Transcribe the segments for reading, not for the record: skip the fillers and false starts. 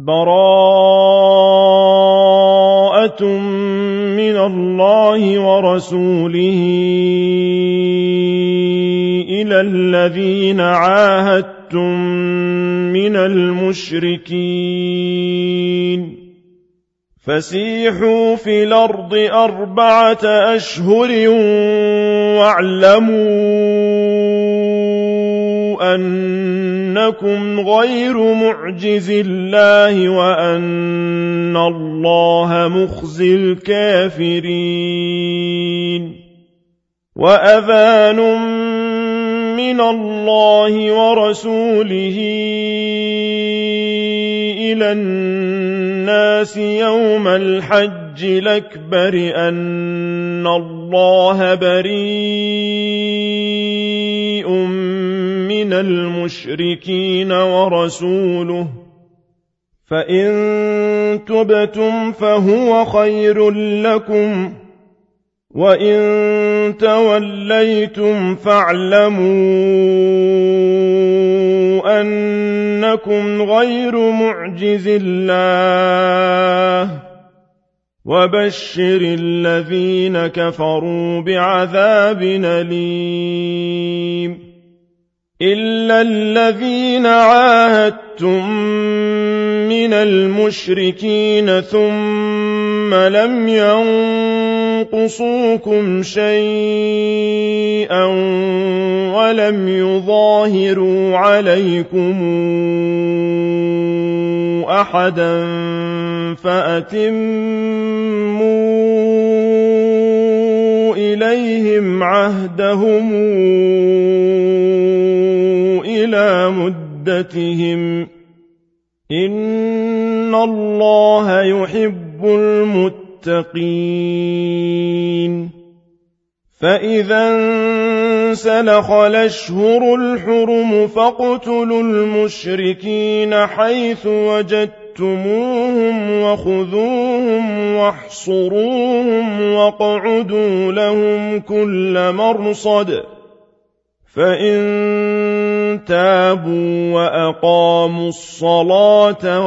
براءة من الله ورسوله إلى الذين عاهدتم من المشركين فسيحوا في الأرض 4 أشهر واعلموا أنكم غير معجز الله وأن الله مخزي الكافرين وأذان من الله ورسوله إلى الناس يوم الحج الأكبر أن الله بريء من المشركين ورسوله فإن تبتم فهو خير لكم وإن توليتم فاعلموا أنكم غير معجز الله وبشر الذين كفروا بعذاب أليم إلا الذين عاهدتم من المشركين ثم لم ينقصوكم شيئا ولم يظاهروا عليكم أحدا فأتموا إليهم عهدهم إلى مدتهم إن الله يحب المتقين فإذا انسلخ الأشهر الحرم فاقتلوا المشركين حيث وجدتموهم وخذوهم واحصروهم واقعدوا لهم كل مرصد فإن تابوا وأقاموا الصلاة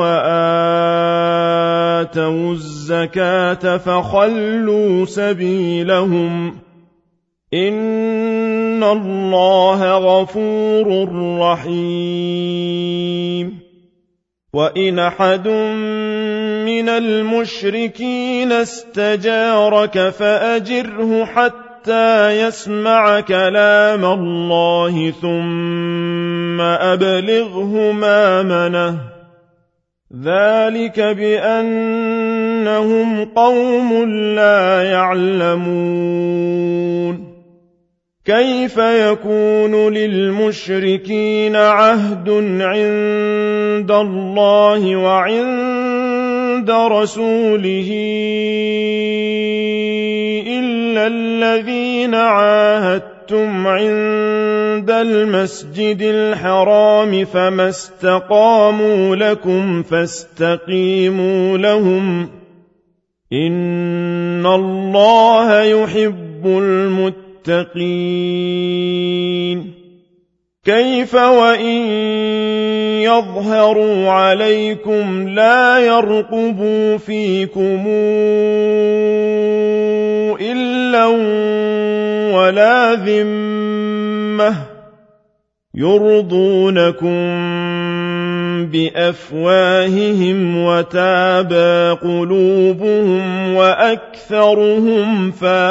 وآتوا الزكاة فخلوا سبيلهم إن الله غفور رحيم وإن أحد من المشركين استجارك فأجره حتى يسمع كلام الله ثم أبلغه مأمنه ذلك بأنهم قوم لا يعلمون كيف يكون للمشركين عهد عند الله وعند رسوله إلا الذين عاهدتم عند المسجد الحرام فما استقاموا لكم فاستقيموا لهم إن الله يحب المتقين كيف وإن يظهروا عليكم لا يرقبوا فيكم إلا ولا ذمة يرضونكم بأفواههم وتابى قلوبهم وأكثرهم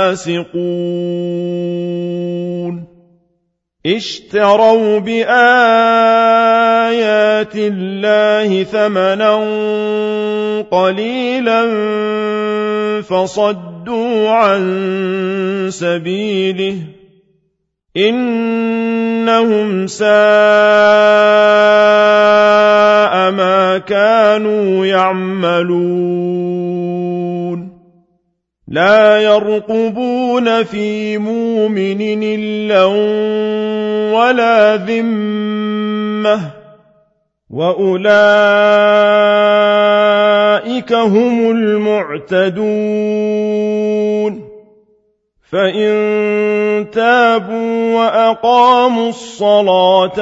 فاسقون اشتروا بآيات الله ثمنا قليلا فصدوا عن سبيله إنهم ساء ما كانوا يعملون لا يرقبون في مؤمن إلا ولا ذمة وأولئك هم المعتدون فإن تابوا وأقاموا الصلاة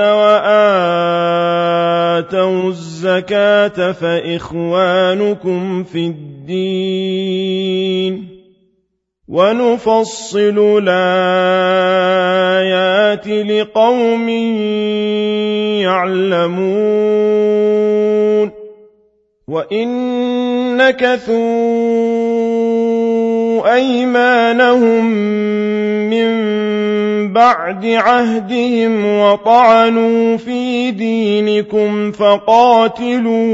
وآتوا الزكاة فإخوانكم في الدين ونفصل الآيات لقوم يعلمون وإن نكثوا أيمانهم من بعد عهدهم وطعنوا في دينكم فقاتلوا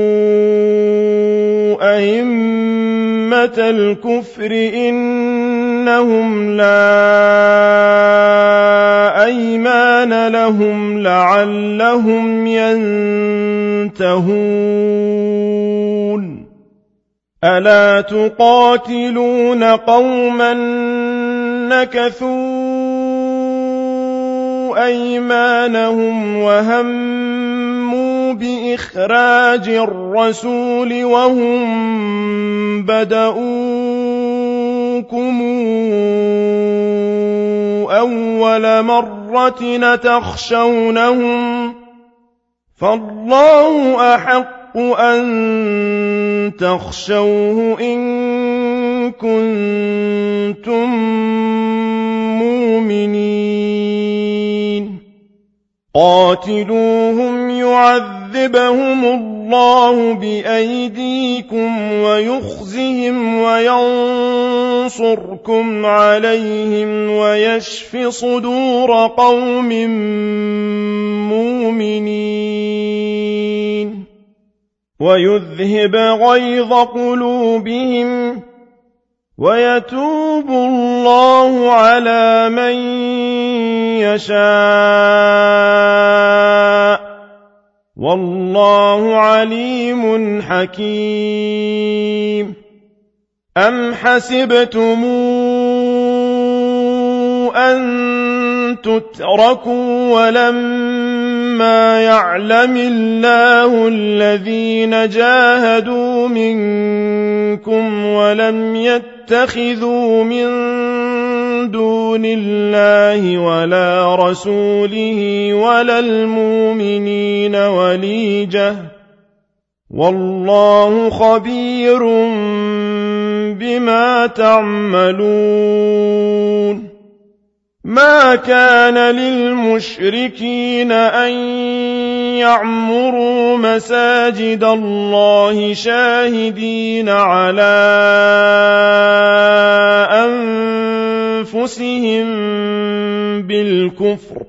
أئمة الكفر إنهم لا أيمان لهم لعلهم ينتهون ألا تقاتلون قوما نكثوا أيمانهم وهموا بإخراج الرسول وهم بدؤوكم أول مرة تخشونهم فالله أحق أن تخشوه إن كنتم مؤمنين قاتلوهم يعذبهم الله بأيديكم ويخزهم وينصركم عليهم ويشف صدور قوم مؤمنين ويذهب غيظ قلوبهم ويتوب الله على من يشاء والله عليم حكيم أم حسبتم أن تتركوا ولما يعلم الله الذين جاهدوا منكم ولم يتخذوا من دون الله ولا رسوله ولا المؤمنين وليجة والله خبير بما تعملون ما كان للمشركين أن يعمروا مساجد الله شاهدين على أنفسهم بالكفر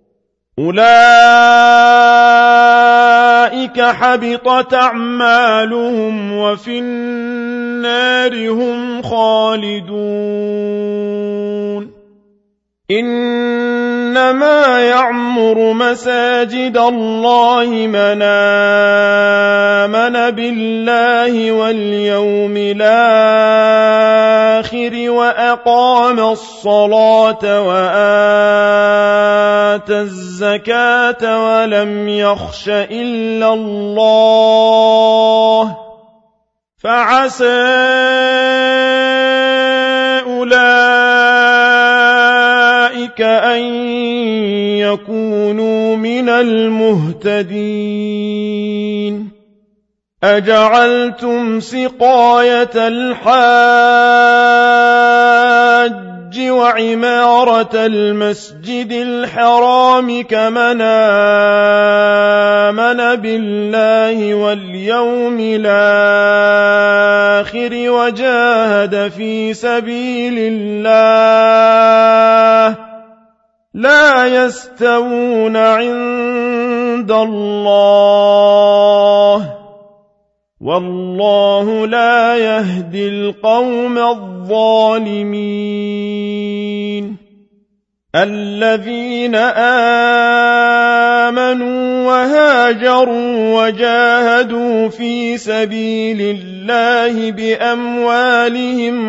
أولئك حبطت أعمالهم وفي النار هم خالدون إنما يعمر مساجد الله من آمن بالله واليوم الآخر وأقام الصلاة وآتى الزكاة ولم يخش إلا الله فعسى أولئك أن يكونوا من المهتدين أجعلتم سقاية الحاج وعمارة المسجد الحرام كمن آمن بالله واليوم الآخر وجاهد في سبيل الله لا يستوون عند الله والله لا يهدي القوم الظالمين الذين آمنوا وهاجروا وجاهدوا في سبيل الله بأموالهم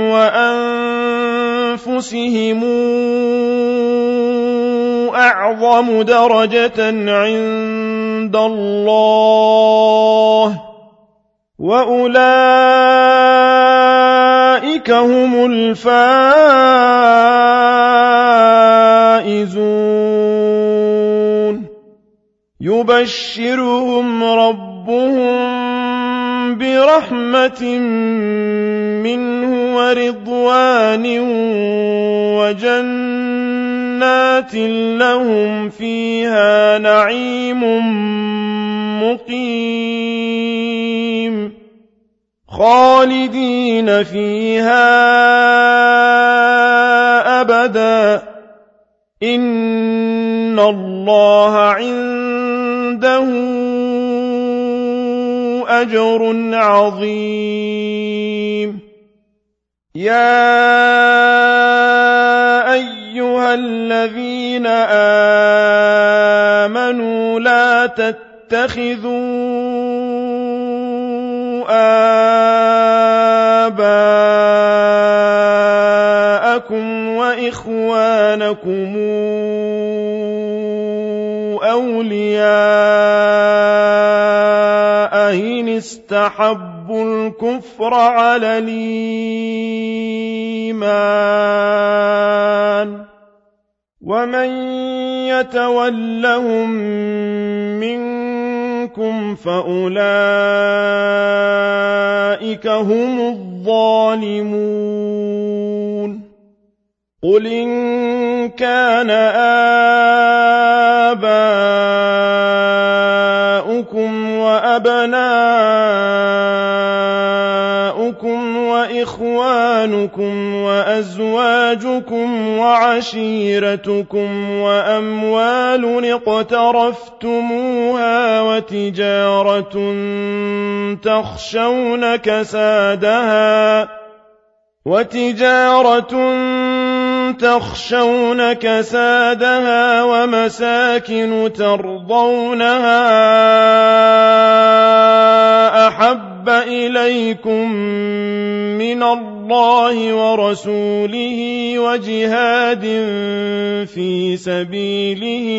وأنفسهم أعظم درجة عند الله وأولئك أولئك هم الفائزون يبشرهم ربهم برحمة منه ورضوان وجنات لهم فيها نعيم مقيم خالدين فيها أبدا إن الله عنده أجر عظيم يا أيها الذين آمنوا لا تتخذوا آباءكم وإخوانكم أولياء إن استحبوا الكفر على الإيمان ومن يتولهم منكم فأولئك هم الظالمون قل إن كان آباؤكم وأبناؤكم وإخوانكم وأزواجكم وعشيرتكم وأموال اقترفتموها وتجارة تخشون كسادها ومساكن ترضونها أحب إليكم من الله ورسوله وجهاد في سبيله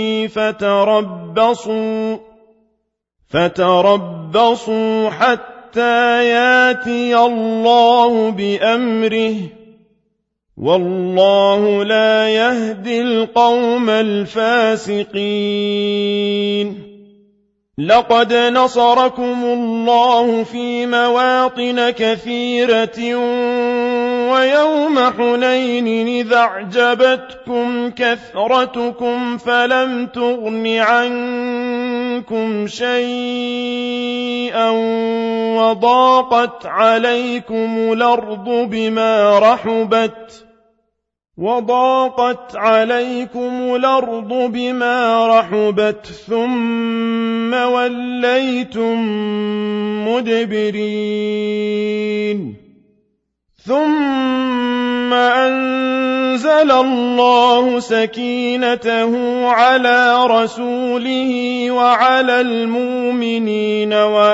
فتربصوا حتى ياتي الله بأمره والله لا يهدي القوم الفاسقين لقد نصركم الله في مواطن كثيرة ويوم حنين إذ أعجبتكم كثرتكم فلم تغن عنكم شيئا وضاقت عليكم الأرض بما رحبت ثم وليتم مدبرين ثم أنزل الله سكينته على رسوله وعلى المؤمنين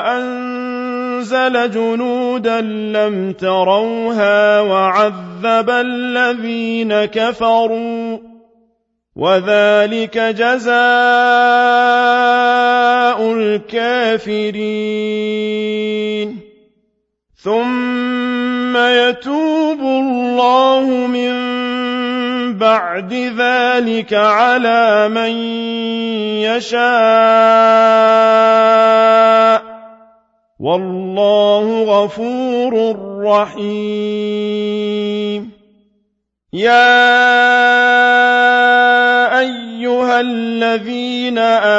وأنزل جنودا لم تروها وعذب الذين كفروا وذلك جزاء الكافرين ثم يتوب الله من بعد ذلك على من يشاء والله غفور رحيم يا أيها الذين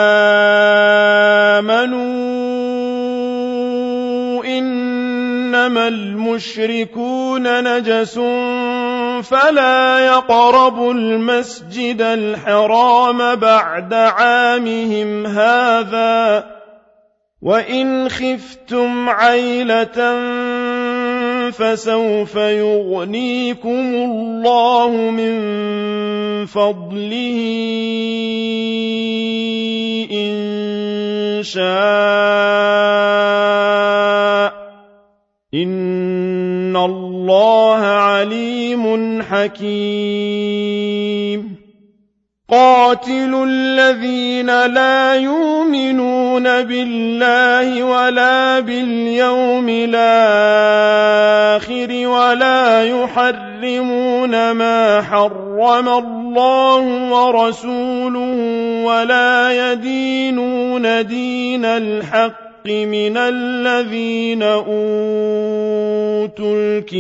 آمنوا إنما المشركون نجس فلا يقربوا المسجد الحرام بعد عامهم هذا وإن خفتم عيلة فسوف يغنيكم الله من فضله إن شاء إن الله عليم حكيم قاتلوا الذين لا يؤمنون يؤمنون بالله ولا باليوم الآخر ولا يحرمون ما حرم الله ورسوله ولا يدينون دين الحق من الذين أوتوا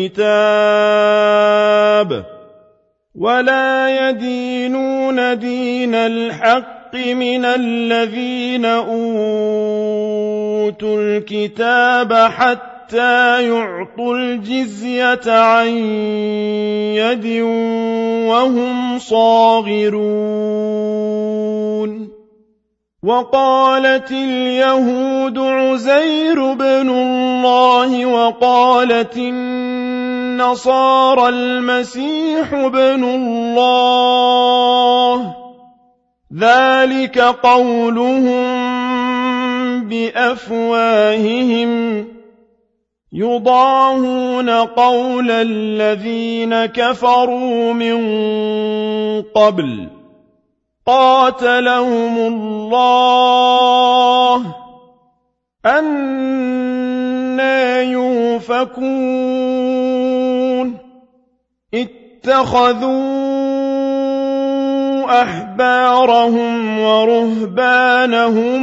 الكتاب حتى يعطوا الجزية عن يد وهم صاغرون. وقالت اليهود عزير بن الله وقالت النصارى المسيح بن الله، ذلك قولهم بأفواههم يضاهون قول الذين كفروا من قبل قاتلهم الله أنى يؤفكون. اتخذوا أحبارهم ورهبانهم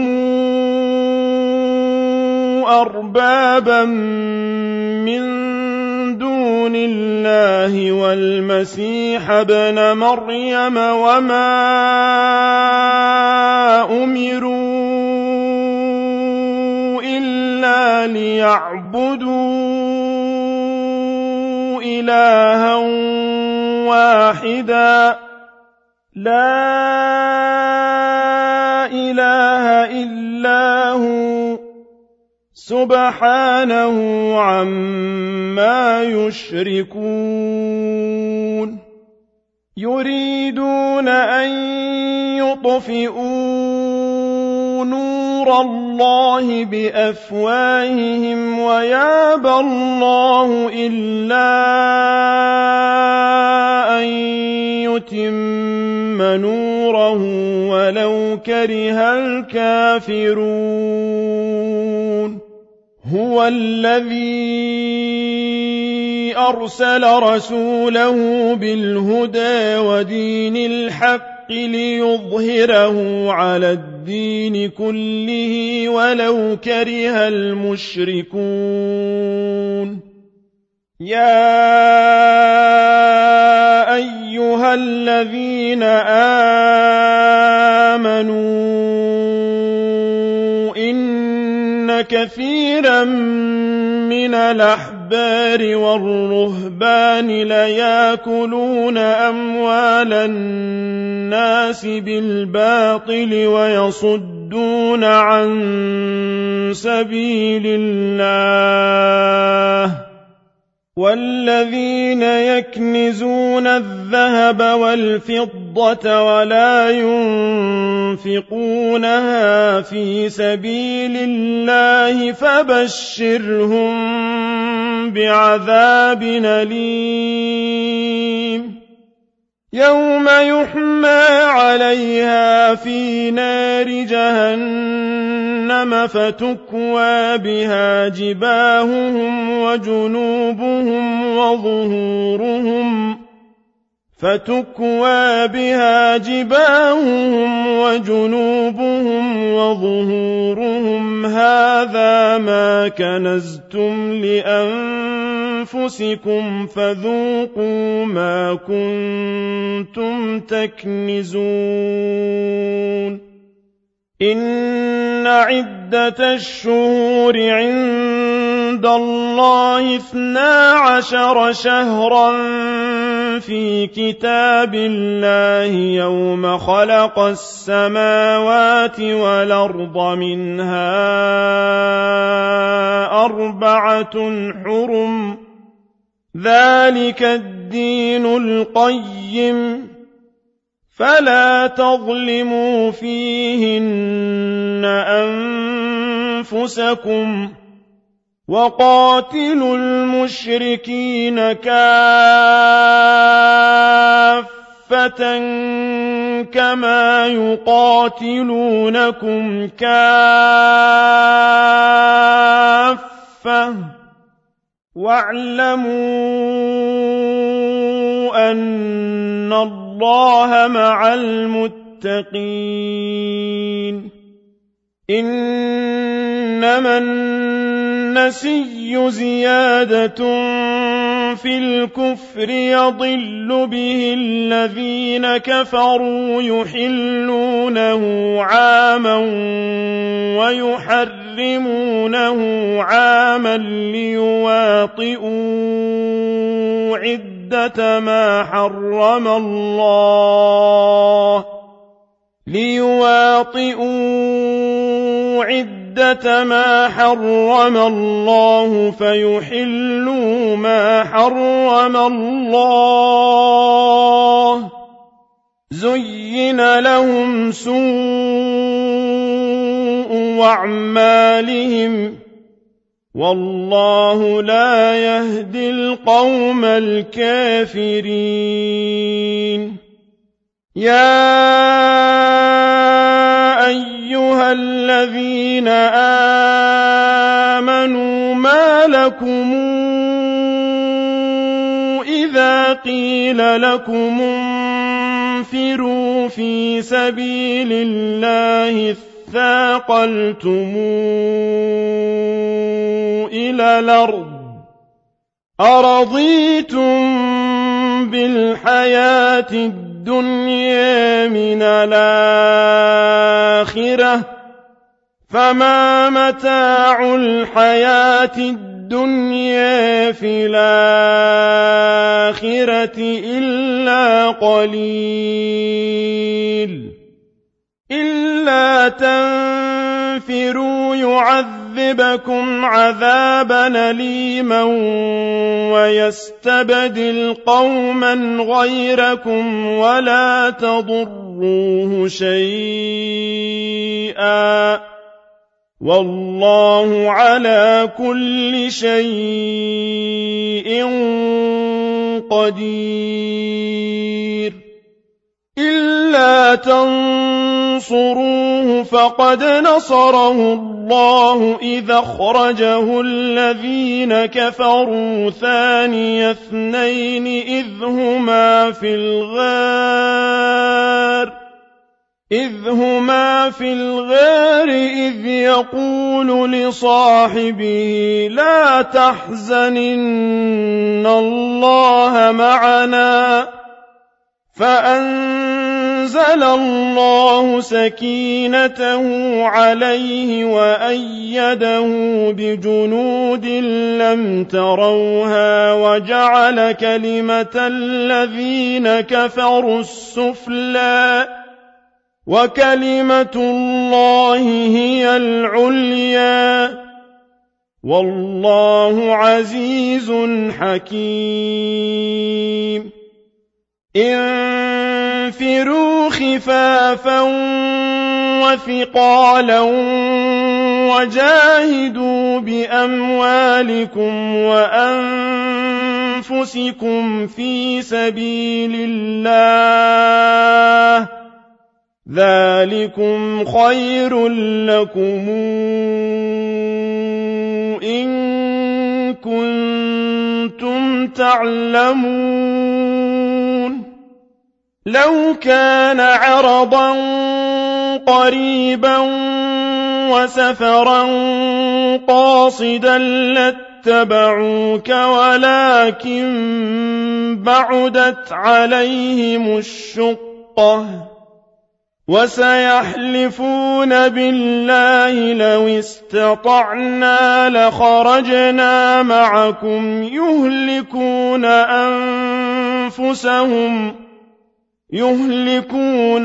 أربابا من دون الله والمسيح ابن مريم وما أمروا إلا ليعبدوا إلها واحدا لا إله إلا هو سبحانه عما يشركون. يريدون أن يطفئوا نور الله بأفواههم ويابى الله إلا أن يتم نوره ولو كره الكافرون. هو الذي أرسل رسوله بالهدى ودين الحق ليظهره على الدين كله ولو كره المشركون. يا أيها الذين آمنوا كثيرا من الأحبار والرهبان ليأكلون أموال الناس بالباطل ويصدون عن سبيل الله. والذين يكنزون الذهب والفضة ولا ينفقونها في سبيل الله فبشرهم بعذاب أليم يوم يحمى عليها في نار جهنم فتكوى بها جباههم وجنوبهم وظهورهم هذا ما كنزتم لأنفسكم فذوقوا ما كنتم تكنزون. إن عدة الشهور عند الله 12 شهرا في كتاب الله يوم خلق السماوات والأرض منها 4 حرم ذلك الدين القيم فلا تظلموا فيهن أنفسكم وقاتلوا المشركين كافة كما يقاتلونكم كافة واعلموا أن الله مع المتقين إنما النسي زيادة في الكفر يضل به الذين كفروا يحلونه عاما ويحرمونه عاما ليواطئوا عدة ما حرم الله فيحلوا ما حرم الله زين لهم سوء أعمالهم والله لا يهدي القوم الكافرين يا أيها الذين آمنوا ما لكم إذا قيل لكم انفروا في سبيل الله اثاقلتم إلى الأرض أرضيتم بالحياة الدنيا من الآخرة فما متاع الحياة الدنيا في الآخرة إلا قليل إلا تنفروا يعذبكم عذابا أليما ويستبدل قوما غيركم ولا تضروه شيئا والله على كل شيء قدير إلا تنصروه فقد نصره الله إذا أخرجه الذين كفروا ثاني اثنين إذ هما في الغار إذ يقول لصاحبه لا تحزن إن الله معنا فأنزل الله سكينته عليه وأيده بجنود لم تروها وجعل كلمة الذين كفروا السفلى وكلمة الله هي العليا والله عزيز حكيم انفروا خفافا وثقالا وجاهدوا بأموالكم وأنفسكم في سبيل الله ذلكم خير لكم إن كنتم تعلمون لو كان عرضا قريبا وسفرا قاصدا لاتبعوك ولكن بعدت عليهم الشقة وسيحلفون بالله لو استطعنا لخرجنا معكم يهلكون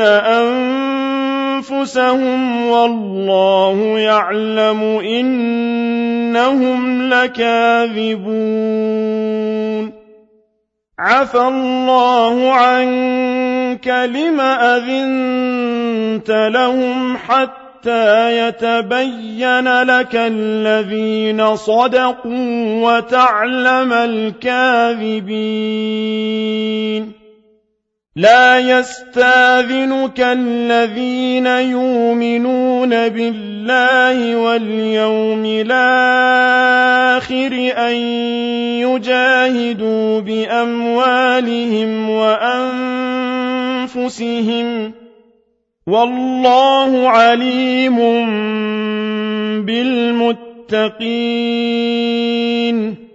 أنفسهم والله يعلم إنهم لكاذبون عفى الله عنك لم أذنت لهم حتى يتبين لك الذين صدقوا وتعلم الكاذبين لا يستاذنك الذين يؤمنون بالله واليوم الآخر أن يجاهدوا بأموالهم وأنفسهم والله عليم بالمتقين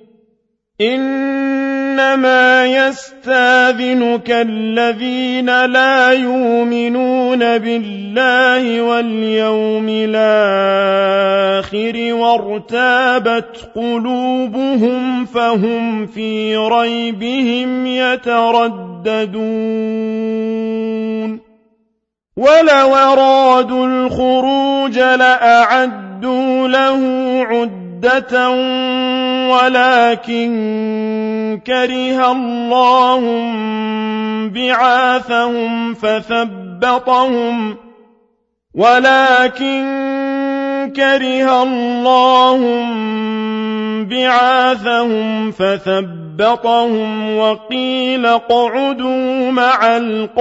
إنما يستاذنك الذين لا يؤمنون بالله واليوم الآخر وارتابت قلوبهم فهم في ريبهم يترددون ولو أرادوا الخروج لأعدوا له عدة ولكن كره الله بعاثهم فثبطهم وقيل اقعدوا مع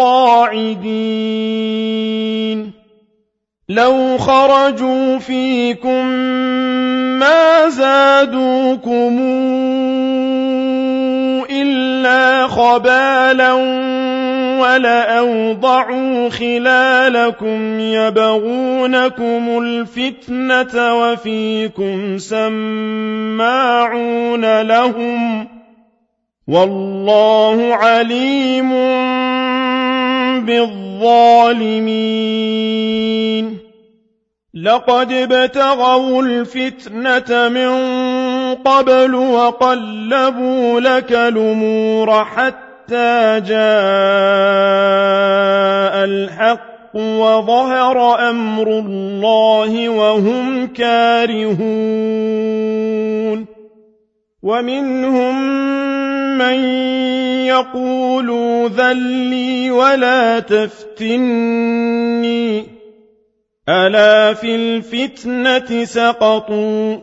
القاعدين لو خرجوا فيكم ما زادوكم إلا خبالا ولأوضعوا خلالكم يبغونكم الفتنة وفيكم سماعون لهم والله عليم بالظالمين لقد ابتغوا الفتنة من قبل وقلبوا لك الأمور حتى جاء الحق وظهر أمر الله وهم كارهون ومنهم من يقول ذلي ولا تفتني ألا في الفتنة سقطوا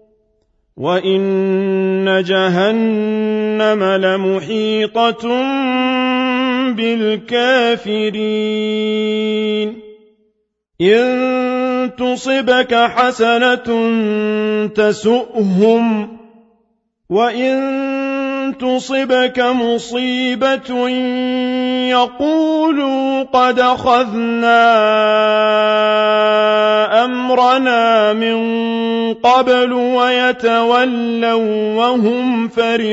وإن جهنم لمحيطة بالكافرين إن تصبك حسنة تسؤهم وإن تصبك مصيبة يقولوا قد أخذنا أمرنا من قبل ويتولوا وهم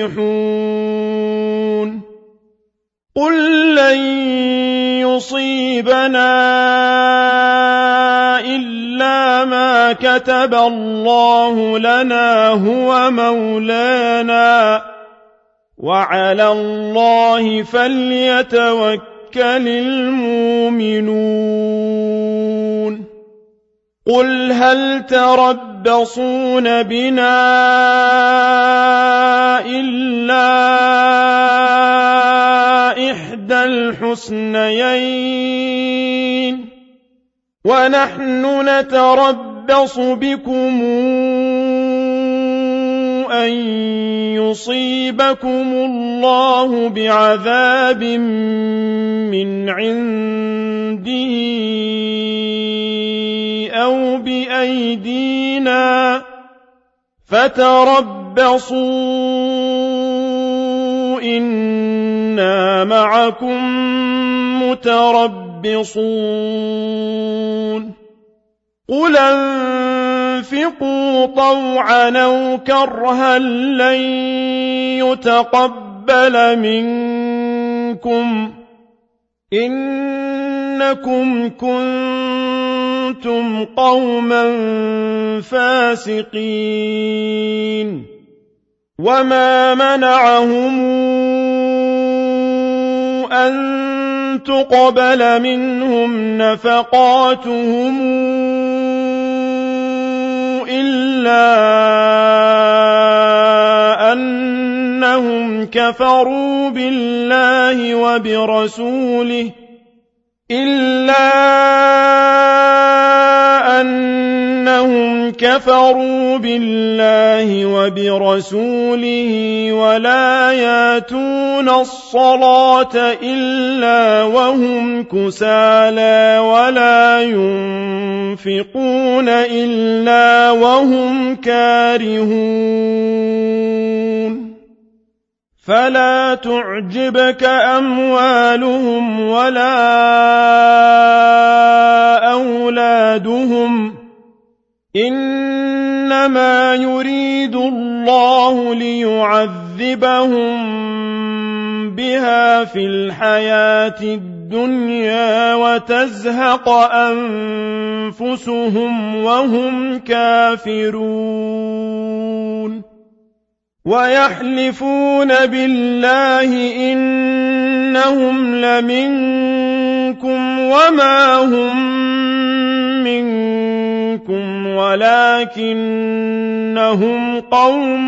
فرحون قل لن يصيبنا إلا ما كتب الله لنا هو مولانا وعلى الله فليتوكل المؤمنون قل هل تربصون بنا إلا إحدى الحسنيين ونحن نتربص بكم أن يصيبكم الله بعذاب من عنده أو بأيدينا فتربصوا إنا معكم متربصون قل انفقوا طوعا أو كرها لن يتقبل منكم إنكم كنتم قوما فاسقين وما منعهم أن تقبل منهم نفقاتهم إلا أنهم كفروا بالله كفروا بالله وبرسوله ولا ياتون الصلاة إلا وهم كسالى ولا ينفقون إلا وهم كارهون فلا تعجبك أموالهم ولا أولادهم إنما يريد الله ليعذبهم بها في الحياة الدنيا وتزهق أنفسهم وهم كافرون ويحلفون بالله إنهم لمنكم وما هم منكم ولكنهم قوم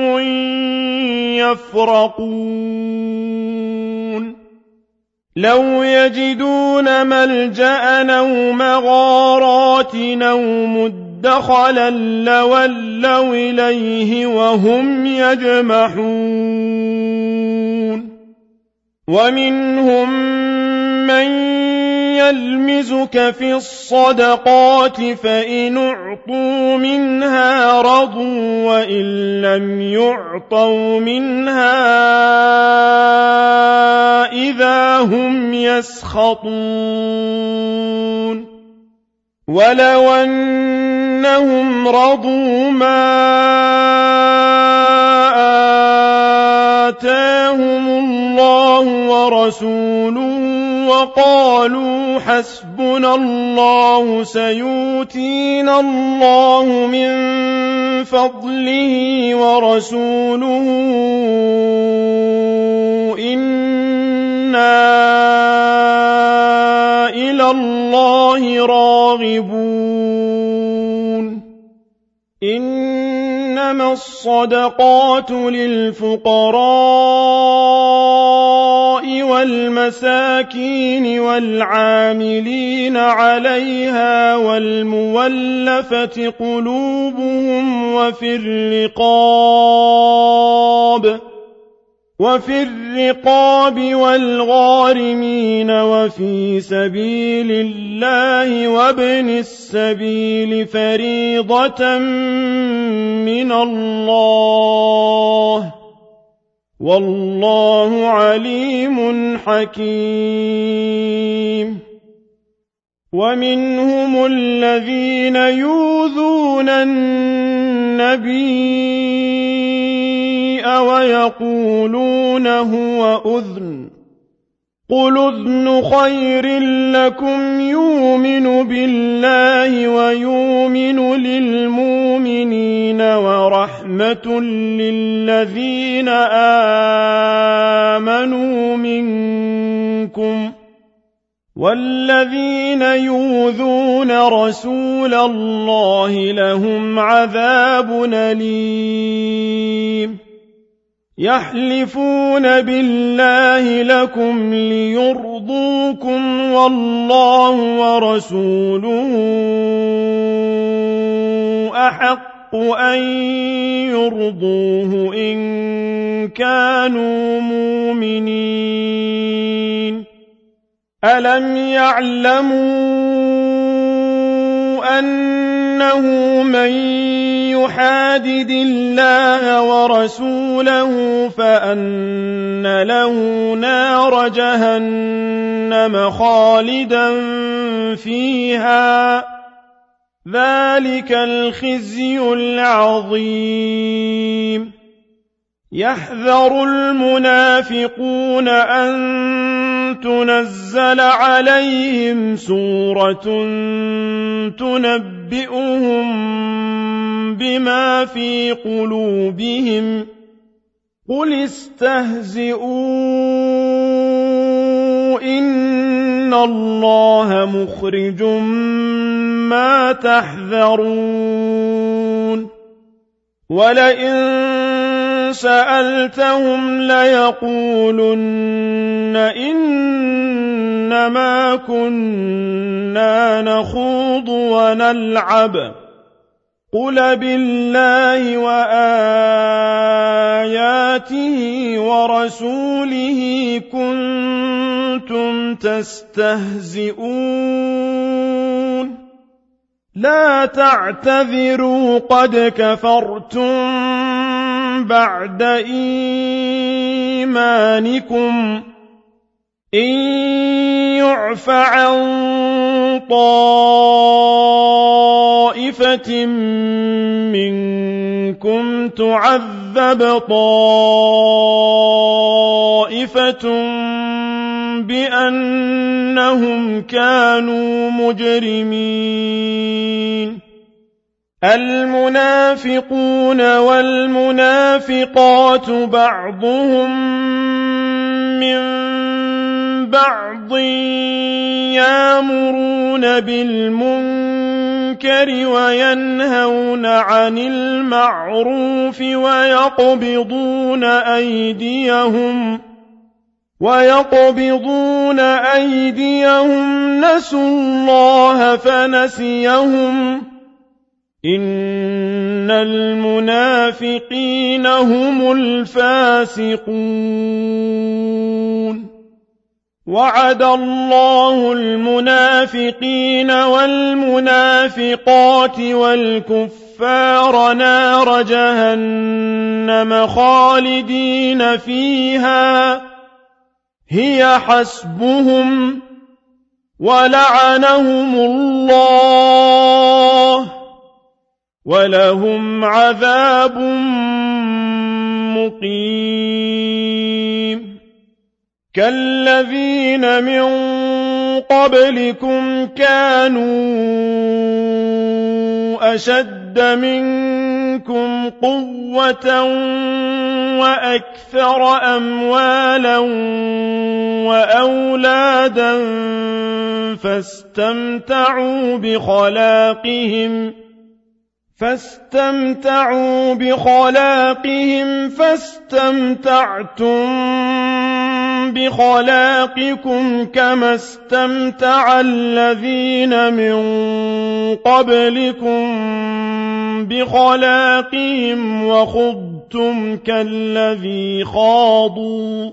يفرقون لو يجدون ملجأ أو مغارات أو مدخلا لولوا إليه وهم يجمحون ومنهم من يلمزك في الصدقات فإن أعطوا منها رضوا وإن لم يعطوا منها إذا هم يسخطون ولو أنهم رضوا ما آتاهم الله ورسوله وقالوا حسبنا الله سيؤتينا الله من فضله ورسوله إنا إلى الله راغبون إنما الصدقات للفقراء والمساكين والعاملين عليها والمولفة قلوبهم وفي الرقاب والغارمين وفي سبيل الله وابن السبيل فريضة من الله والله عليم حكيم ومنهم الذين يؤذون النبي ويقولون هو أذن قل أذن خير لكم يؤمن بالله ويؤمن للمؤمنين ورحمة للذين آمنوا منكم والذين يؤذون رسول الله لهم عذاب أليم يحلفون بالله لكم ليرضوكم والله ورسوله أحق أن يرضوه إن كانوا مؤمنين ألم يعلموا أنه من يحادد الله ورسوله فأن له نار جهنم خالدا فيها ذلك الخزي العظيم يحذر المنافقون أن تنزل عليهم سورة تنبئهم بما في قلوبهم قل استهزئوا إن الله مخرج ما تحذرون ولئن سألتهم ليقولن إنما كنا نخوض ونلعب قُلْ بِاللَّهِ وَآيَاتِهِ وَرَسُولِهِ كُنتُمْ تَسْتَهْزِئُونَ لَا تَعْتَذِرُوا قَدْ كَفَرْتُمْ بَعْدَ إِيمَانِكُمْ إِن يُعْفَ عَن طَائِفَةٍ مِّنكُمْ تُعَذَّبْ طَائِفَةٌ بِأَنَّهُمْ كَانُوا مُجْرِمِينَ الْمُنَافِقُونَ وَالْمُنَافِقَاتُ بَعْضُهُم مِّن بَعْضٍ يَأْمُرُونَ بِالْمُنكَرِ وَيَنْهَوْنَ عَنِ الْمَعْرُوفِ وَيَقْبِضُونَ أَيْدِيَهُمْ نَسُوا اللَّهَ فَنَسِيَهُمْ إِنَّ الْمُنَافِقِينَ هُمُ الْفَاسِقُونَ وَعَدَ اللَّهُ الْمُنَافِقِينَ وَالْمُنَافِقَاتِ وَالْكُفَّارَ نَارَ جَهَنَّمَ خَالِدِينَ فِيهَا هِيَ حَسْبُهُمْ وَلَعَنَهُمُ اللَّهُ وَلَهُمْ عَذَابٌ مُّقِيمٌ كَالَّذِينَ مِن قَبْلِكُمْ كَانُوا أَشَدَّ مِنكُمْ قُوَّةً وَأَكْثَرَ أَمْوَالًا وَأَوْلَادًا فاستمتعوا بخلاقهم فاستمتعتم بخلاقكم كما استمتع الذين من قبلكم بخلاقهم وخضتم كالذي خاضوا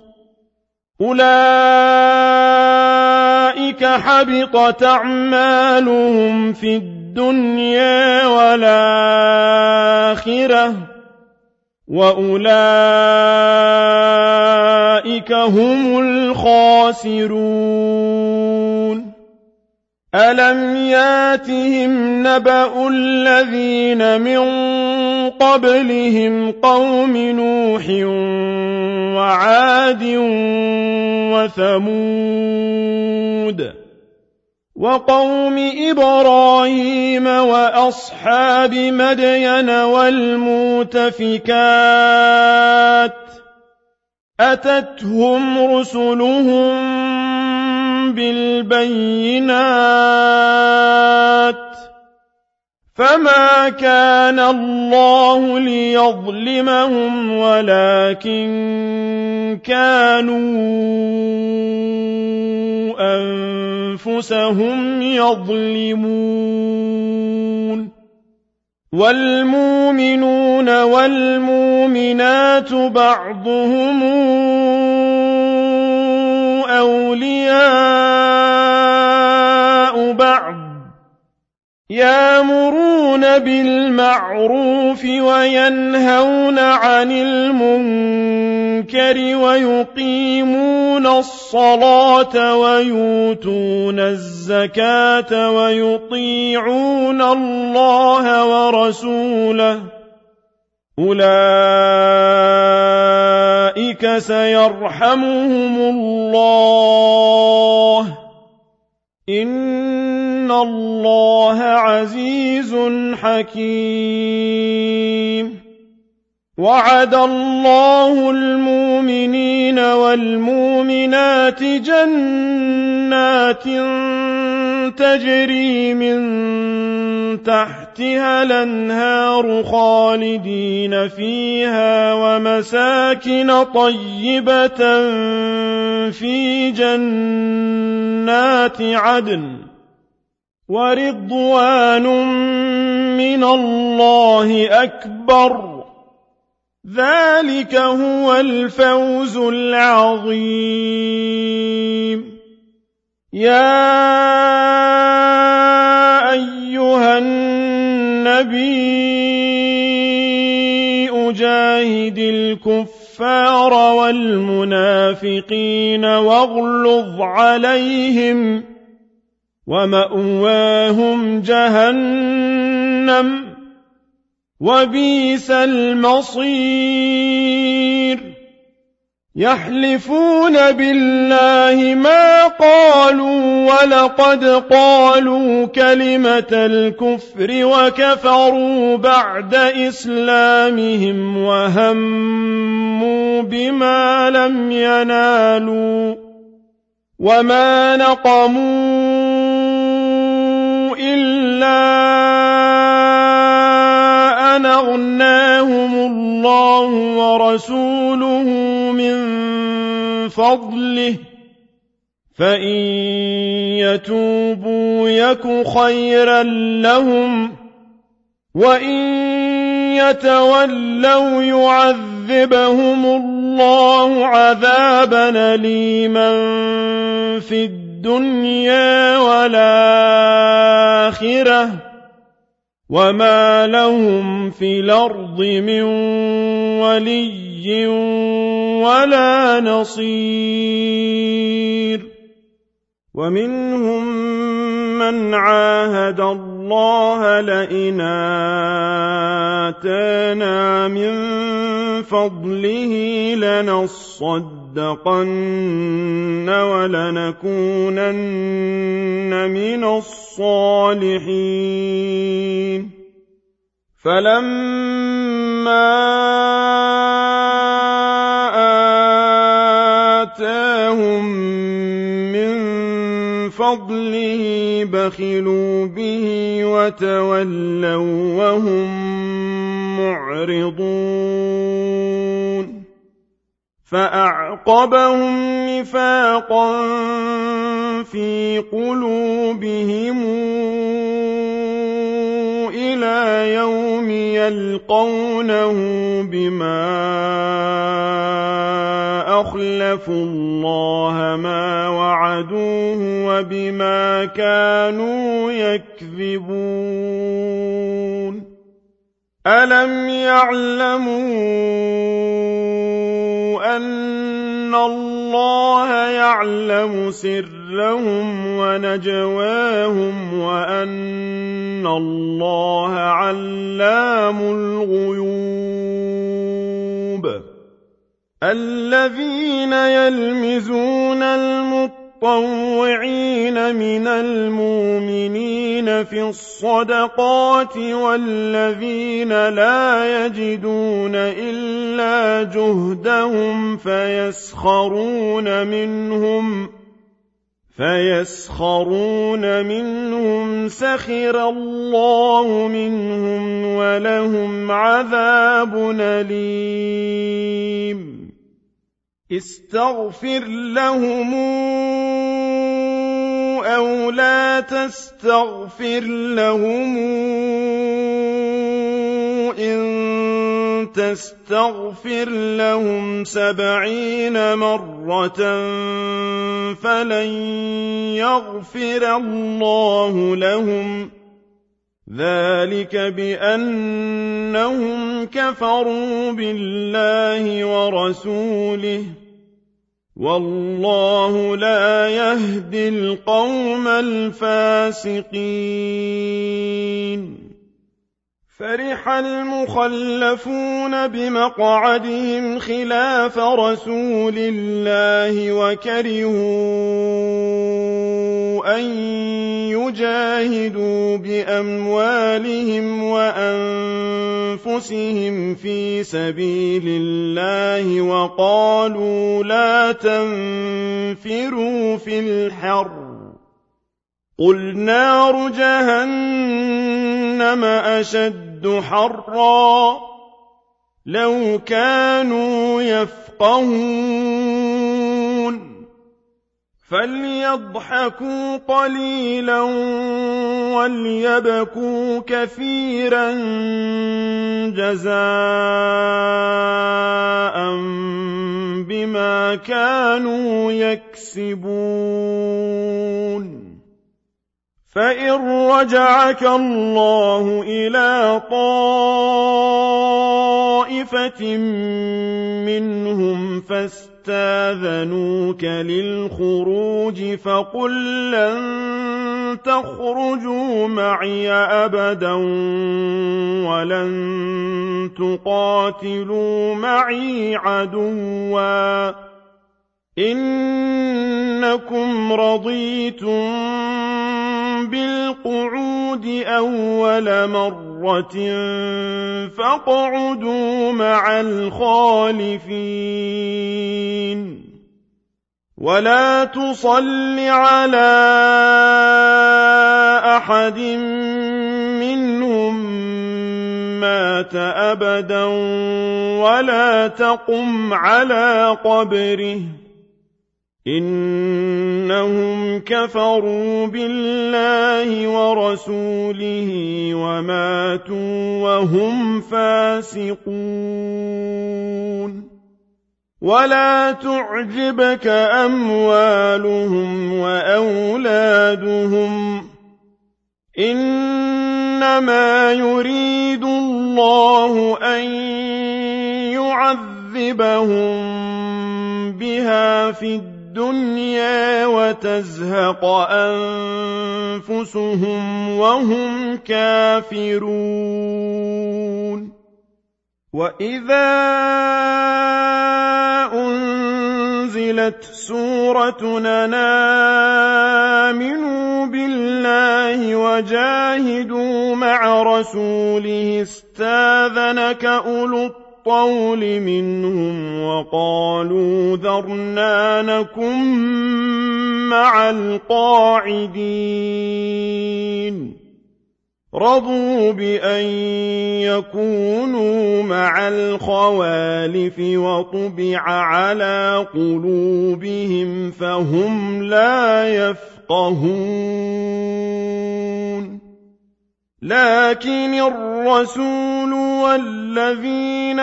أولئك حبطت أعمالهم في الدنيا والآخرة وأولئك هم الخاسرون ألم ياتهم نبأ الذين من قبلهم قوم نوح وعاد وثمود وقوم إبراهيم وأصحاب مدين والمؤتفكات أتتهم رسلهم بالبينات فما كان الله ليظلمهم ولكن كانوا أنفسهم يظلمون والمؤمنون والمؤمنات بعضهم أولياء بعض يأمرون بالمعروف وينهون عن المنكر ويقيمون الصلاة ويؤتون الزكاة ويطيعون الله ورسوله أولئك سيرحمهم الله إن الله عزيز حكيم وعد الله المؤمنين والمؤمنات جنات تجري من تحتها الأنهار خالدين فيها ومساكن طيبة في جنات عدن ورضوان من الله أكبر ذلك هو الفوز العظيم يا أيها النبي جاهد الكفار والمنافقين واغلظ عليهم ومأواهم جهنم وبئس المصير يحلفون بالله ما قالوا ولقد قالوا كلمة الكفر وكفروا بعد إسلامهم وهموا بما لم ينالوا وما نقموا إلا أن أغناهم الله ورسوله من فضله فإن يتوبوا يك خيرا لهم وإن يتولوا يعذبهم الله عذابا أليما في الدنيا والآخرة وما لهم في الأرض من ولي ولا نصير ومنهم من عاهد الله لئن آتانا من فضله لنصدقن ولنكونن من الصالحين فلما آتاهم من فضله بخلوا به وتولوا وهم معرضون فأعقبهم نفاقا في قلوبهم إلى يوم يلقونه بما أخلفوا الله ما وعدوه وبما كانوا يكذبون ألم يعلموا أن الله يعلم سرهم ونجواهم وأن الله علام الغيوب الذين يلمزون المطوعين من المؤمنين في الصدقات والذين لا يجدون إلا جهدهم فيسخرون منهم سخر الله منهم ولهم عذاب أليم استغفر لهم أو لا تستغفر لهم إن تستغفر لهم 70 مرة فلن يغفر الله لهم ذلك بأنهم كفروا بالله ورسوله والله لا يهدي القوم الفاسقين فرح المخلفون بمقعدهم خلاف رسول الله وكرهوا أن يجاهدوا بأموالهم وأنفسهم في سبيل الله وقالوا لا تنفروا في الحر قل نار جهنم أشد حرا لو كانوا يفقهون فليضحكوا قليلا وليبكوا كثيرا جزاء بما كانوا يكسبون فإن رجعك الله إلى طائفة منهم فاستاذنوك للخروج فقل لن تخرجوا معي أبدا ولن تقاتلوا معي عدوا إنكم رضيتم بالقعود أول مرة فاقعدوا مع الخالفين ولا تصل على أحد منهم مات أبدا ولا تقم على قبره إنهم كفروا بالله ورسوله وماتوا وهم فاسقون ولا تعجبك أموالهم وأولادهم إنما يريد الله أن يعذبهم بها في الدنيا وتزهق أنفسهم وهم كافرون وإذا أنزلت سورة أن آمنوا بالله وجاهدوا مع رسوله استاذنك أولو الطول منهم وقالوا ذرنا نكن مع القاعدين رضوا بأن يكونوا مع الخوالف وطبع على قلوبهم فهم لا يفقهون لكن الرسول والذين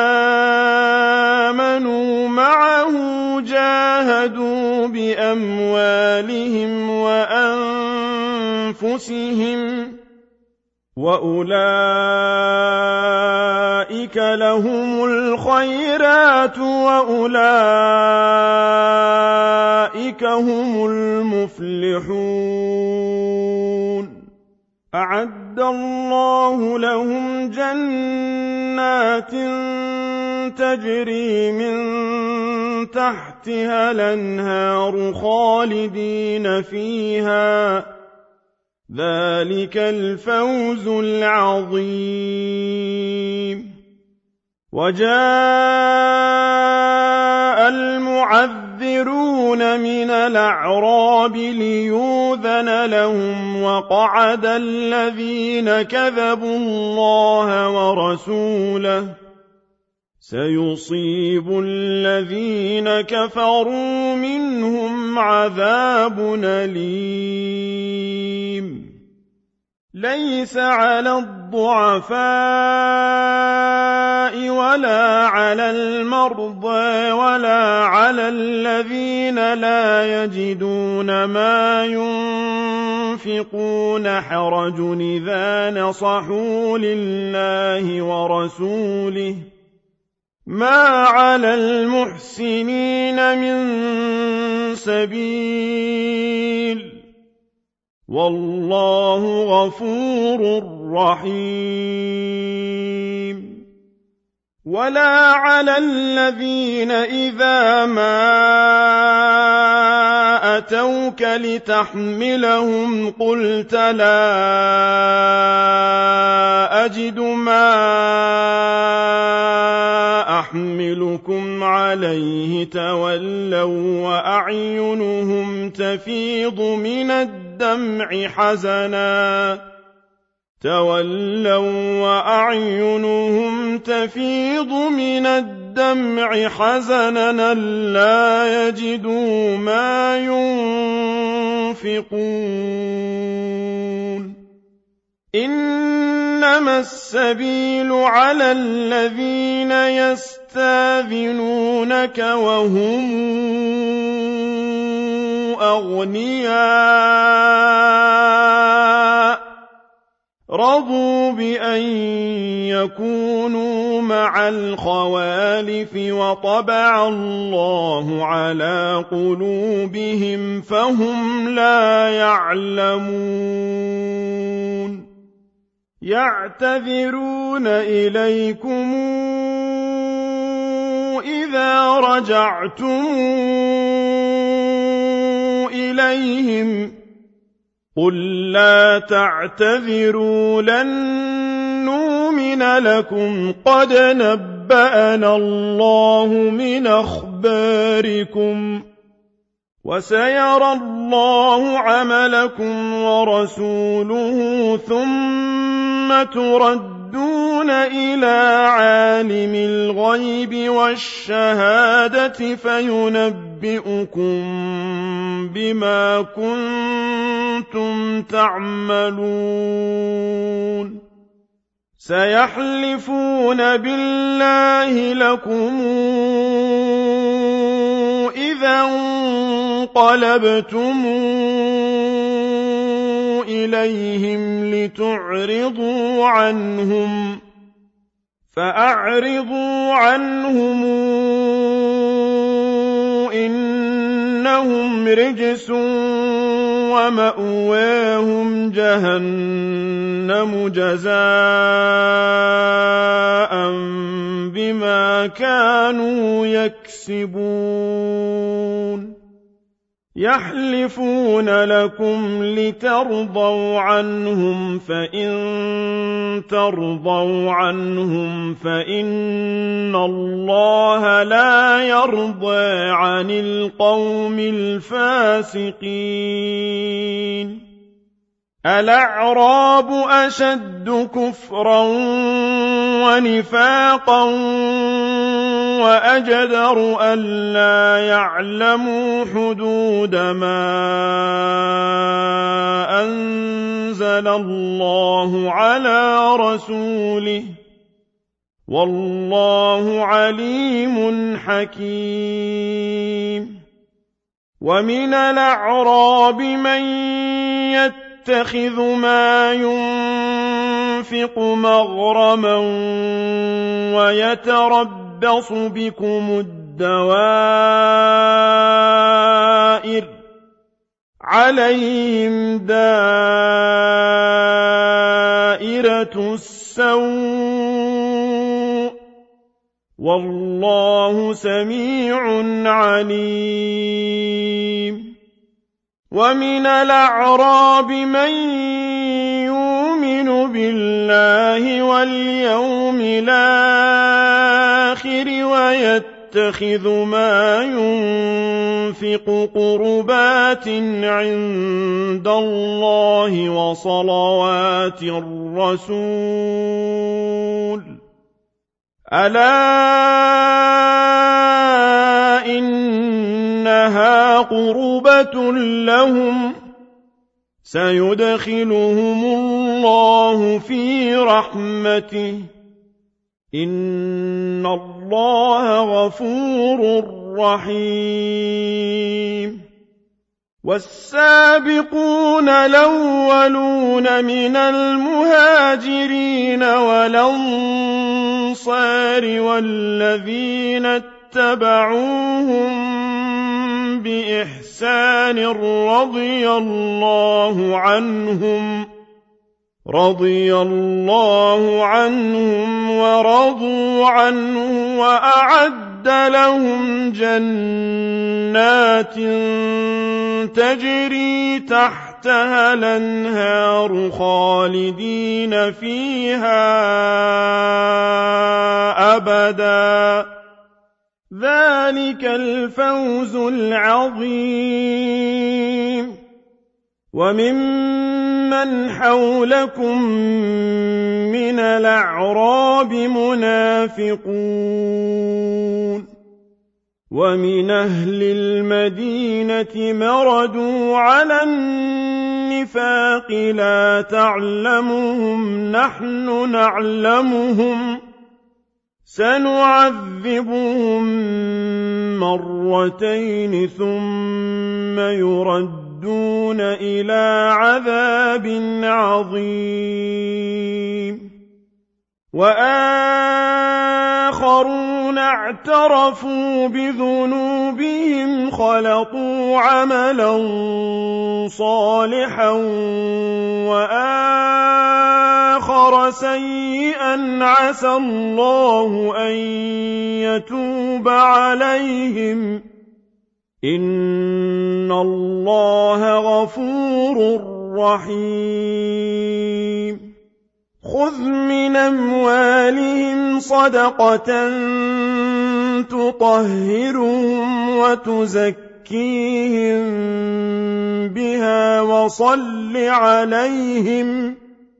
آمنوا معه جاهدوا بأموالهم وأنفسهم وأولئك لهم الخيرات وأولئك هم المفلحون أعد الله لهم جنات تجري من تحتها الأنهار خالدين فيها ذلك الفوز العظيم وجاء المعذرون من الأعراب ليؤذن لهم وقعد الذين كذبوا الله ورسوله سيصيب الذين كفروا منهم عذاب أليم ليس على الضعفاء ولا على المرضى ولا على الذين لا يجدون ما ينفقون حرج إذا نصحوا لله ورسوله ما على المحسنين من سبيل والله غفور رحيم ولا على الذين إذا ما أتوك لتحملهم قلت لا أجد ما أحملكم عليه تولوا وأعينهم تفيض من الدمع حزنا تفيض من الدمع حزنا لا يجدوا ما ينفقون إنما السبيل على الذين يستاذنونك وهم أغنياء رضوا بأن يكونوا مع الخوالف وطبع الله على قلوبهم فهم لا يعلمون يعتذرون إليكم إذا رجعتم إليهم قل لا تعتذروا لن نؤمن لكم قد نبأنا الله من أخباركم وسيرى الله عملكم ورسوله ثم تردون إلى عالم الغيب والشهادة فينبئكم بما كنتم تعملون سيحلفون بالله لكم إذا انقلبتم إليهم لتعرضوا عنهم فأعرضوا عنهم إنهم رجس ومأواهم جهنم جزاء بما كانوا يكسبون يحلفون لكم لترضوا عنهم فإن ترضوا عنهم فإن الله لا يرضى عن القوم الفاسقين الأعراب أشد كفرا ونفاقا وأجدر ألا يعلموا حدود ما أنزل الله على رسوله والله عليم حكيم ومن الأعراب من يتخذ ما ينفق مغرما ويتربص بكم الدوائر عليهم دائرة السوء والله سميع عليم ومن الأعراب من يؤمن بالله واليوم الآخر ويتخذ ما ينفق قربات عند الله وصلوات الرسول ألا إنها قربة لهم سيدخلهم الله في رحمته إن الله غفور رحيم والسابقون الأولون من المهاجرين والأنصار والذين اتبعوهم بإحسان رضي الله عنهم ورضوا عنه وأعد لهم جنات تجري تحتها الأنهار خالدين فيها أبدا ذلك الفوز العظيم وممن ممن حولكم من الأعراب منافقون ومن أهل المدينة مردوا على النفاق لا تعلمهم نحن نعلمهم سنعذبهم مرتين ثم يردون إلى عذاب عظيم وآخرون اعترفوا بذنوبهم خلطوا عملا صالحا وآخر سيئا عسى الله أن يتوب عليهم إن الله غفور رحيم خذ من أموالهم صدقة تطهرهم وتزكيهم بها وصل عليهم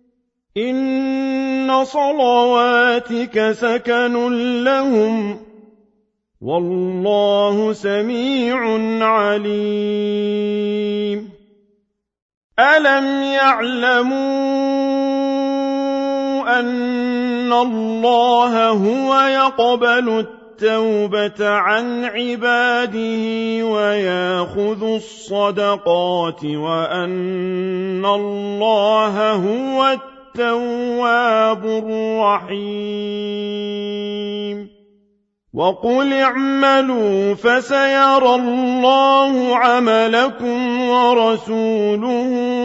إن صلواتك سكن لهم والله سميع عليم ألم يعلموا أن الله هو يقبل التوبة عن عباده ويأخذ الصدقات وأن الله هو التواب الرحيم وقل اعملوا فسيرى الله عملكم ورسوله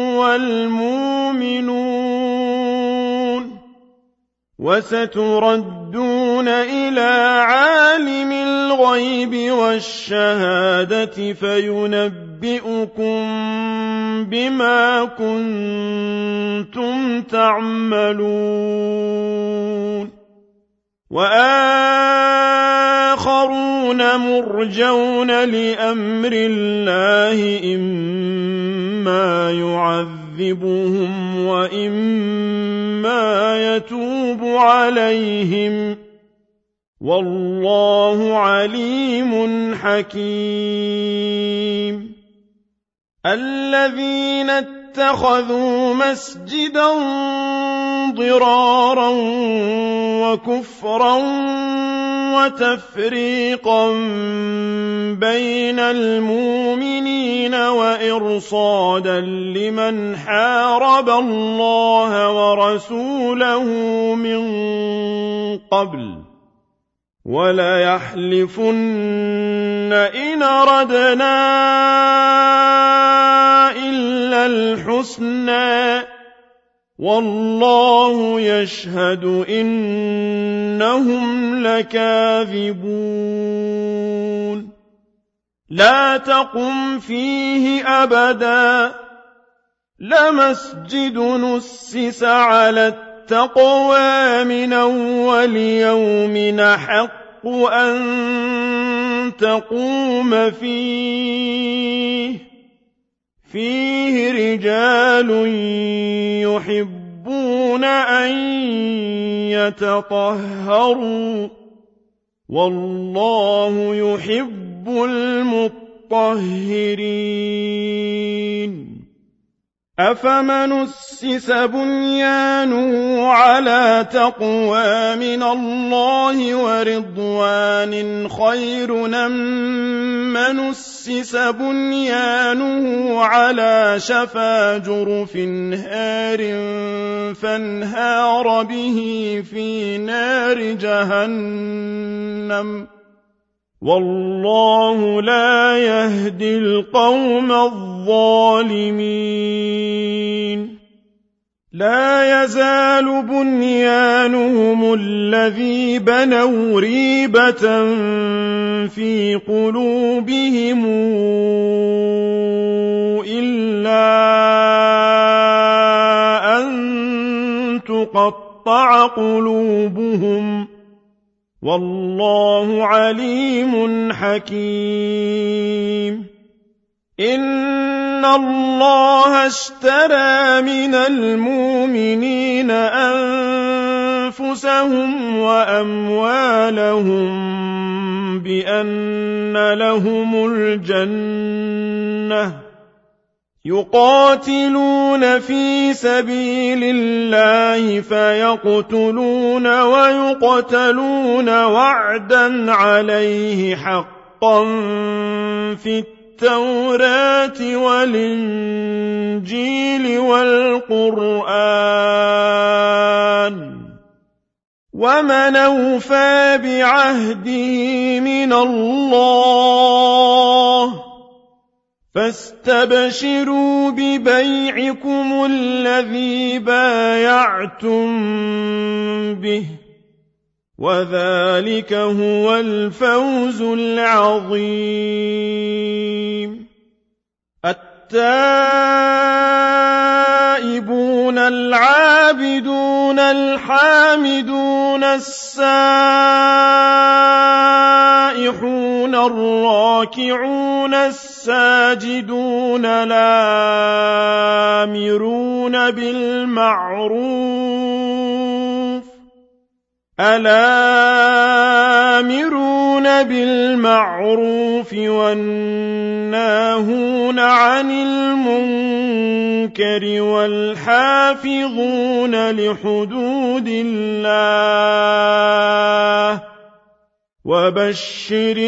والمؤمنون وستردون إلى عالم الغيب والشهادة فينبئكم بما كنتم تعملون وآخرون مرجون لأمر الله إما يعذبهم وإما يتوب عليهم والله عليم حكيم الذين اتخذوا مسجدا ضرارا وكفرا وتفريقا بين المؤمنين وإرصادا لمن حارب الله ورسوله من قبل وليحلفن إن أردنا إلا الحسنى والله يشهد إنهم لكاذبون لا تقم فيه أبدا لمسجد نسس على التقوى من أول يوم أحق أن تقوم فيه رجال يحبون أن يتطهروا والله يحب المطهرين أفمن أسس بنيانه على تقوى من الله ورضوان خير أم من أسس بنيانه على شفا جرف هار فانهار به في نار جهنم والله لا يهدي القوم الظالمين لا يزال بنيانهم الذي بنوا ريبة في قلوبهم إلا أن تقطع قلوبهم والله عليم حكيم الله اشترى من المؤمنين أنفسهم وأموالهم بأن لهم الجنة يقاتلون في سبيل الله فيقتلون ويقتلون وعدا عليه حقا في التوراة والإنجيل والقرآن ومن أوفى بعهده من الله فاستبشروا ببيعكم الذي بايعتم به وذلك هو الفوز العظيم. التائبون العابدون الحامدون السائحون الراكعون الساجدون الآمرون بالمعروف والناهون عن المنكر والحافظون لحدود الله وبشر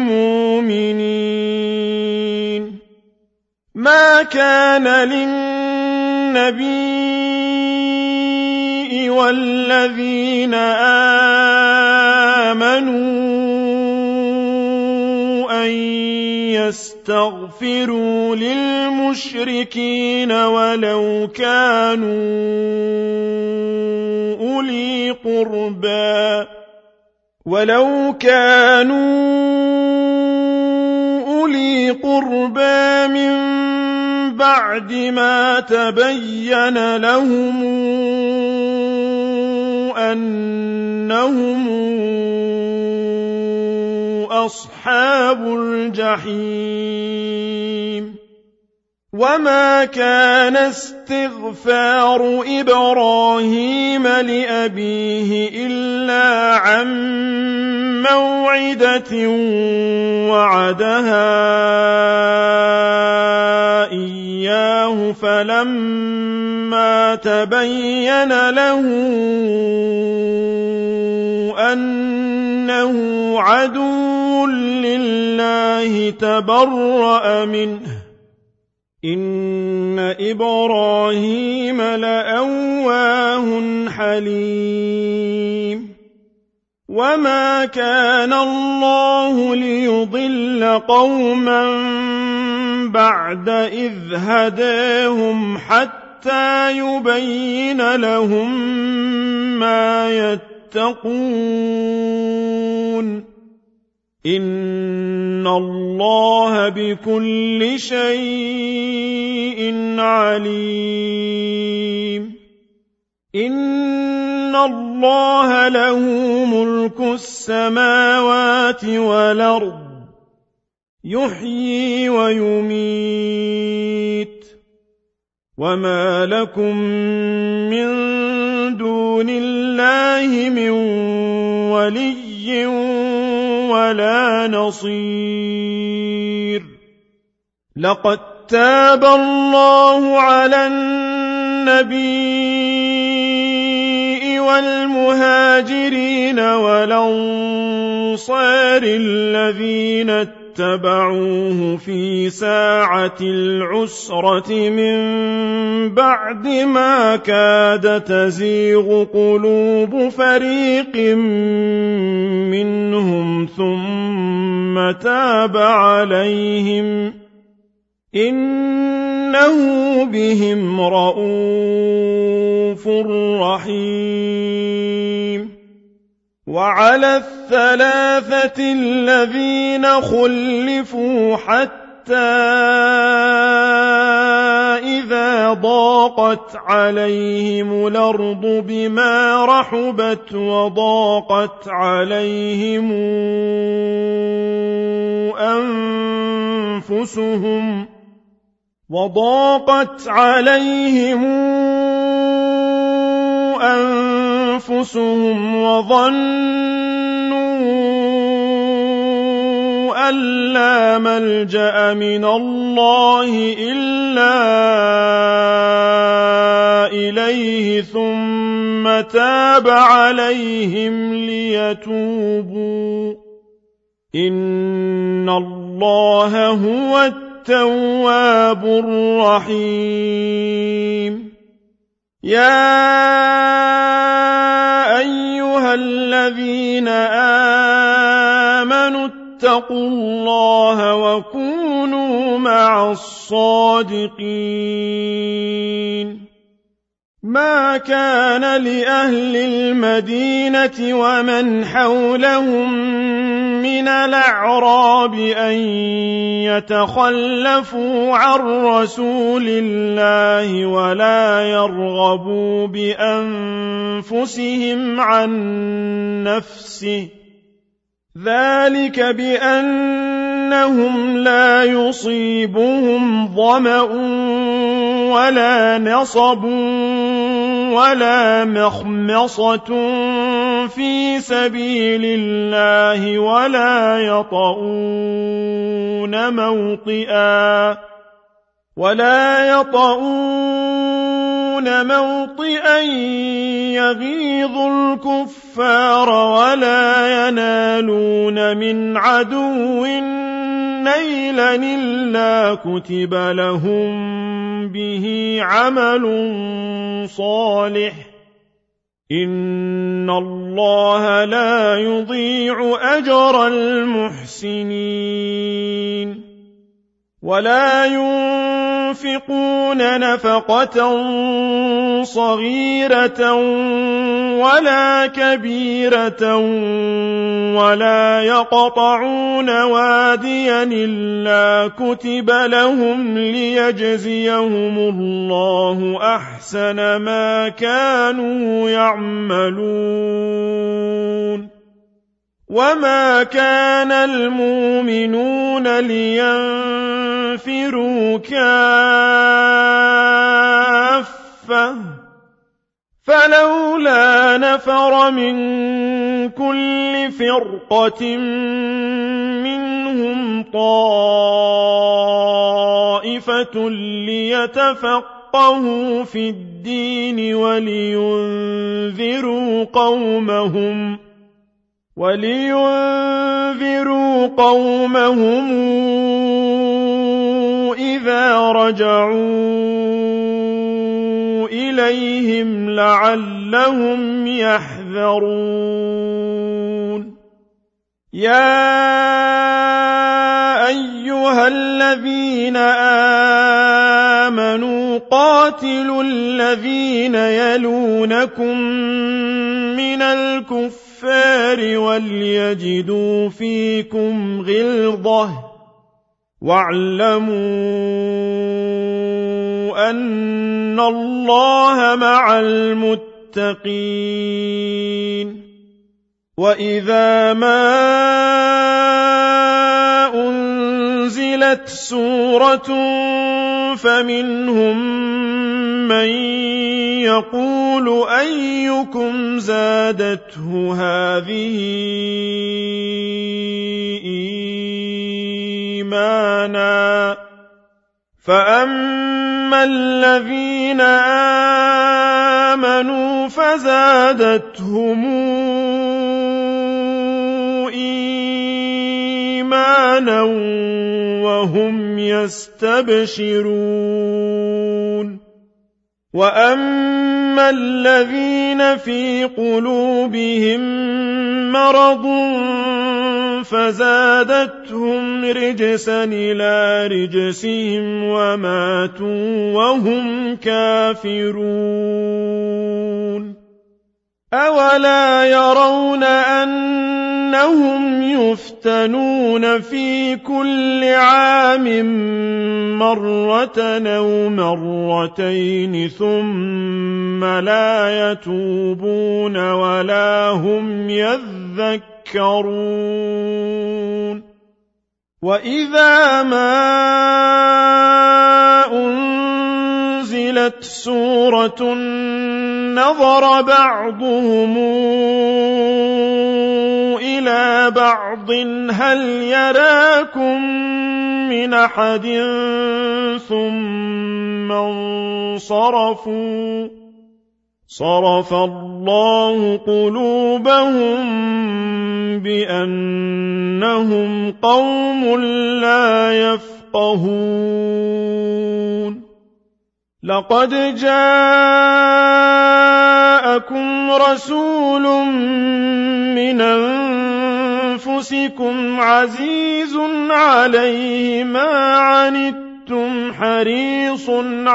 المؤمنين. ما كان للنبي والذين آمنوا أن يستغفروا للمشركين ولو كانوا أولي قربى من بعد ما تبين لهم أنهم أصحاب الجحيم. وما كان استغفار إبراهيم لأبيه إلا عن موعدة وعدها إياه فلما تبين له أنه عدو لله تبرأ منه إن إبراهيم لأواه حليم. وما كان الله ليضل قوما بعد إذ هداهم حتى يبين لهم ما يتقون إن الله بكل شيء عليم. إن الله له ملك السماوات والأرض يحيي ويميت وما لكم من دون الله من ولي ولا نصير. لقد تاب الله على النبي والمهاجرين والأنصار الذين اتبعوه في ساعة العسرة من بعد ما كاد تزيغ قلوب فريق منهم ثم تاب عليهم إنه بهم رءوف رحيم. وعلى الثلاثة الذين خلفوا حتى إذا ضاقت عليهم الأرض بما رحبت وضاقت عليهم أنفسهم وضاقت عليهم أنفسهم وظنوا أن لا ملجأ من الله إلا إليه ثم تاب عليهم ليتوبوا إن الله هو التواب الرحيم يا أيها الذين آمنوا اتقوا الله وكونوا مع الصادقين ما كان لأهل المدينة ومن حولهم من الأعراب أن يتخلفوا عن رسول الله ولا يرغبوا بأنفسهم عن نفسه ذلك بأنهم لا يصيبهم ظمأ ولا نصب ولا مخمصة في سبيل الله ولا يطؤون موطئا يغيظ الكفار ولا ينالون من عدو نيلا إلا كتب لهم به عمل صالح إن الله لا يضيع أجر المحسنين ولا ينفقون نفقة صغيرة ولا كبيرة ولا يقطعون واديا إلا كتب لهم ليجزيهم الله أحسن ما كانوا يعملون وما كان المؤمنون لينفروا كافة فلولا نفر من كل فرقة منهم طائفة ليتفقهوا في الدين ولينذروا قومهم إذا رجعوا إليهم لعلهم يحذرون يا أيها الذين آمنوا قاتلوا الذين يلونكم من الكفار وليجدوا فيكم غلظة واعلموا أن الله مع المتقين وإذا ما أنزلت سورة فمنهم من يقول أيكم زادته هذه إيمانا فأما الذين آمنوا فزادتهم إيمانا وهم يستبشرون وأما الذين في قلوبهم مرض فزادتهم رجسا إلى رجسهم وماتوا وهم كافرون أولا يرون أنهم يفتنون في كل عام مرة أو مرتين ثم لا يتوبون ولا هم يذكرون وإذا ما أنزلت سورة نظر بعضهم إلى بعض هل يراكم من أحد ثم انصرفوا صرف الله قلوبهم بأنهم قوم لا يفقهون لقد جاءكم رسول من أنفسكم عزيز عليه ما عنتم حريص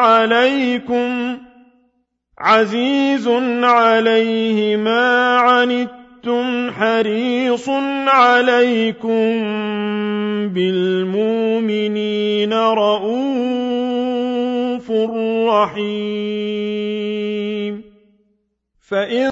عليكم بالمؤمنين رءوف رحيم